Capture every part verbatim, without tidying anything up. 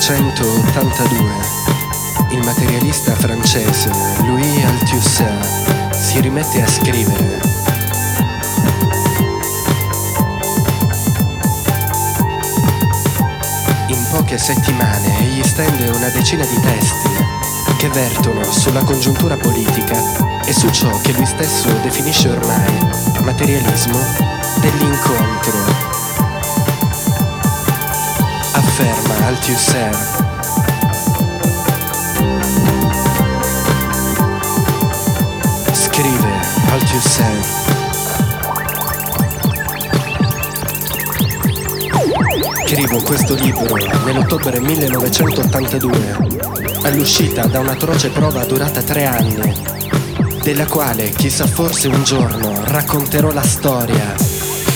millenovecentottantadue il materialista francese Louis Althusser si rimette a scrivere. In poche settimane egli stende una decina di testi che vertono sulla congiuntura politica e su ciò che lui stesso definisce ormai materialismo dell'incontro. Afferma Althusser: scrive Althusser: scrivo questo libro nell'ottobre millenovecentottantadue, all'uscita da un'atroce prova durata tre anni, della quale chissà forse un giorno racconterò la storia.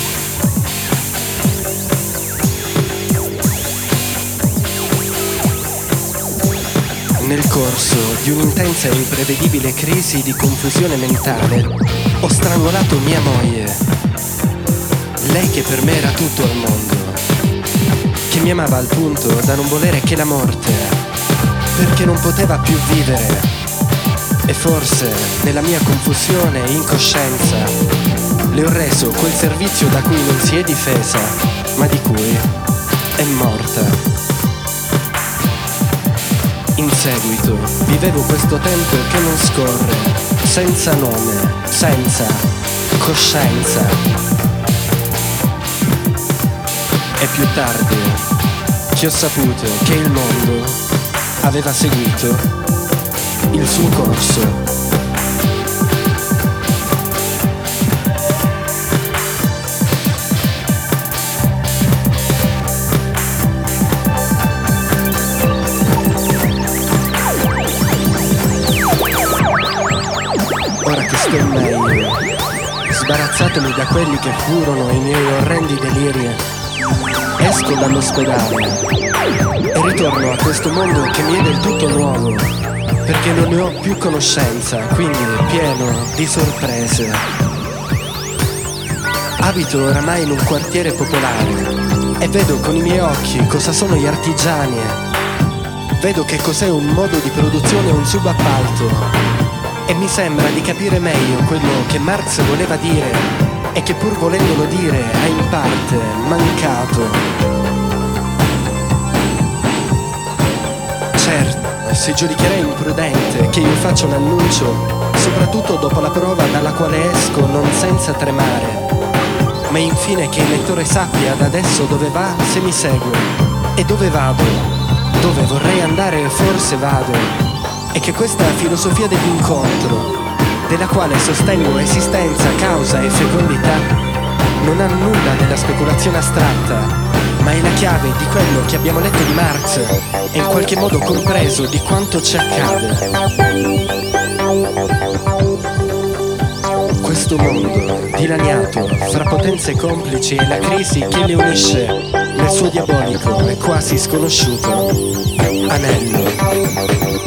Nel corso di un'intensa e imprevedibile crisi di confusione mentale ho strangolato mia moglie, lei che per me era tutto al mondo, che mi amava al punto da non volere che la morte, perché non poteva più vivere. E forse nella mia confusione e incoscienza le ho reso quel servizio da cui non si è difesa, ma di cui è morta. In seguito vivevo questo tempo che non scorre, senza nome, senza coscienza. E più tardi che ho saputo che il mondo aveva seguito il suo corso. Ora che sto meglio, sbarazzatomi da quelli che furono i miei orrendi deliri, esco dall'ospedale e ritorno a questo mondo che mi è del tutto nuovo, perché non ne ho più conoscenza, quindi pieno di sorprese. Abito oramai in un quartiere popolare e vedo con i miei occhi cosa sono gli artigiani, vedo che cos'è un modo di produzione e un subappalto. E mi sembra di capire meglio quello che Marx voleva dire e che pur volendolo dire ha in parte mancato. Certo, si giudicherei imprudente che io faccia un annuncio, soprattutto dopo la prova dalla quale esco non senza tremare, ma infine che il lettore sappia da adesso dove va se mi segue e dove vado, dove vorrei andare e forse vado. E che questa filosofia dell'incontro, della quale sostengo esistenza, causa e fecondità, non ha nulla della speculazione astratta, ma è la chiave di quello che abbiamo letto di Marx e in qualche modo compreso di quanto ci accade. Questo mondo dilaniato fra potenze complici e la crisi che le unisce nel suo diabolico e quasi sconosciuto anello.